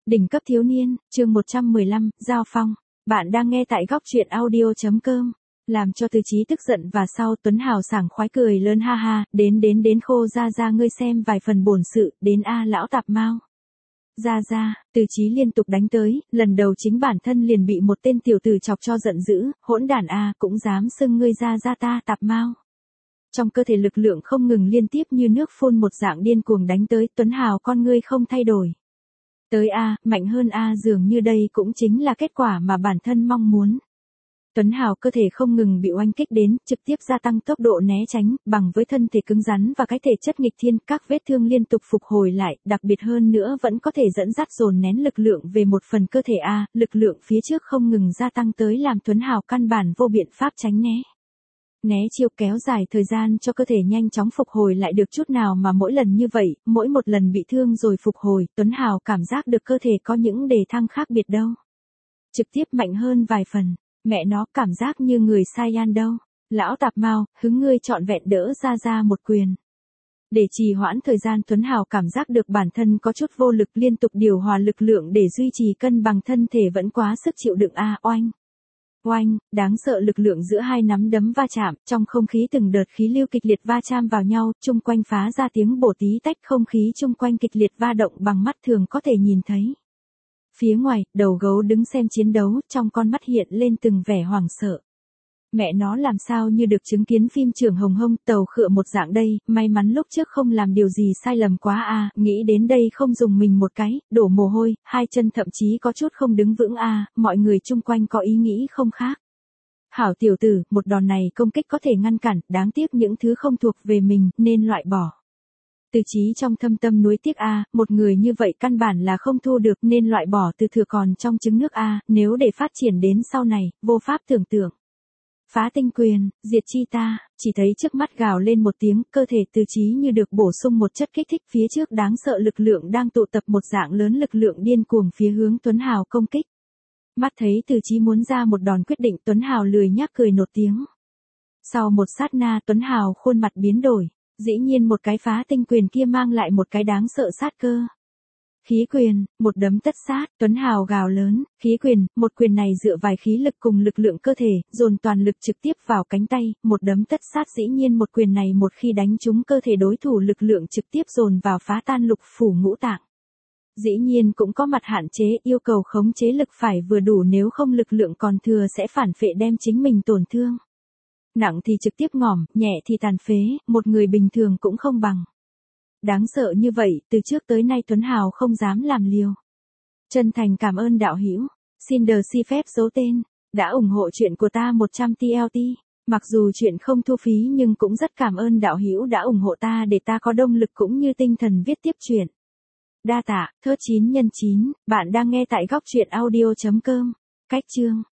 Đỉnh cấp thiếu niên, chương 115, Giao Phong. Bạn đang nghe tại góc truyện audio.com. Làm cho Từ Chí tức giận và sau Tuấn Hào sảng khoái cười lớn ha ha, đến khô ra ngươi xem vài phần bổn sự, đến a lão tạp mau. Ra, Từ Chí liên tục đánh tới, lần đầu chính bản thân liền bị một tên tiểu tử chọc cho giận dữ, hỗn đản a cũng dám xưng ngươi ra ta tạp mau. Trong cơ thể lực lượng không ngừng liên tiếp như nước phun một dạng điên cuồng đánh tới, Tuấn Hào con ngươi không thay đổi. Tới A, mạnh hơn A dường như đây cũng chính là kết quả mà bản thân mong muốn. Tuấn Hào cơ thể không ngừng bị oanh kích đến, trực tiếp gia tăng tốc độ né tránh, bằng với thân thể cứng rắn và cái thể chất nghịch thiên, các vết thương liên tục phục hồi lại, đặc biệt hơn nữa vẫn có thể dẫn dắt dồn nén lực lượng về một phần cơ thể A, lực lượng phía trước không ngừng gia tăng tới làm Tuấn Hào căn bản vô biện pháp tránh né. Né chiêu kéo dài thời gian cho cơ thể nhanh chóng phục hồi lại được chút nào mà mỗi lần như vậy, mỗi một lần bị thương rồi phục hồi, Tuấn Hào cảm giác được cơ thể có những đề thăng khác biệt đâu. Trực tiếp mạnh hơn vài phần, mẹ nó cảm giác như người Saiyan đâu. Lão tạp mau, hứng ngươi trọn vẹn đỡ ra một quyền. Để trì hoãn thời gian Tuấn Hào cảm giác được bản thân có chút vô lực liên tục điều hòa lực lượng để duy trì cân bằng thân thể vẫn quá sức chịu đựng oanh. Oanh, đáng sợ lực lượng giữa hai nắm đấm va chạm, trong không khí từng đợt khí lưu kịch liệt va chạm vào nhau, chung quanh phá ra tiếng bổ tí tách, không khí chung quanh kịch liệt va động bằng mắt thường có thể nhìn thấy. Phía ngoài, đầu gấu đứng xem chiến đấu, trong con mắt hiện lên từng vẻ hoảng sợ. Mẹ nó làm sao như được chứng kiến phim Trưởng Hồng Hông tàu khựa một dạng đây, may mắn lúc trước không làm điều gì sai lầm quá nghĩ đến đây không dùng mình một cái, đổ mồ hôi, hai chân thậm chí có chút không đứng vững mọi người chung quanh có ý nghĩ không khác. Hảo tiểu tử, một đòn này công kích có thể ngăn cản, đáng tiếc những thứ không thuộc về mình, nên loại bỏ. Từ Chí trong thâm tâm nuối tiếc một người như vậy căn bản là không thu được nên loại bỏ từ thừa còn trong trứng nước nếu để phát triển đến sau này, vô pháp tưởng tượng. Phá tinh quyền, diệt chi ta, chỉ thấy trước mắt gào lên một tiếng, cơ thể Từ Chí như được bổ sung một chất kích thích phía trước đáng sợ lực lượng đang tụ tập một dạng lớn lực lượng điên cuồng phía hướng Tuấn Hào công kích. Mắt thấy Từ Chí muốn ra một đòn quyết định Tuấn Hào lười nhác cười nột tiếng. Sau một sát na Tuấn Hào khuôn mặt biến đổi, dĩ nhiên một cái phá tinh quyền kia mang lại một cái đáng sợ sát cơ. Khí quyền, một đấm tất sát, Tuấn Hào gào lớn, khí quyền, một quyền này dựa vài khí lực cùng lực lượng cơ thể, dồn toàn lực trực tiếp vào cánh tay, một đấm tất sát dĩ nhiên một quyền này một khi đánh trúng cơ thể đối thủ lực lượng trực tiếp dồn vào phá tan lục phủ ngũ tạng. Dĩ nhiên cũng có mặt hạn chế yêu cầu khống chế lực phải vừa đủ nếu không lực lượng còn thừa sẽ phản phệ đem chính mình tổn thương. Nặng thì trực tiếp ngỏm, nhẹ thì tàn phế, một người bình thường cũng không bằng. Đáng sợ như vậy, từ trước tới nay Tuấn Hào không dám làm liều. Chân thành cảm ơn đạo hữu, xin đờ si phép giấu tên, đã ủng hộ chuyện của ta 100 TLT. Mặc dù chuyện không thu phí nhưng cũng rất cảm ơn đạo hữu đã ủng hộ ta để ta có động lực cũng như tinh thần viết tiếp chuyện. Đa tạ, thớt 9x9, bạn đang nghe tại góc truyện audio.com. Cách chương.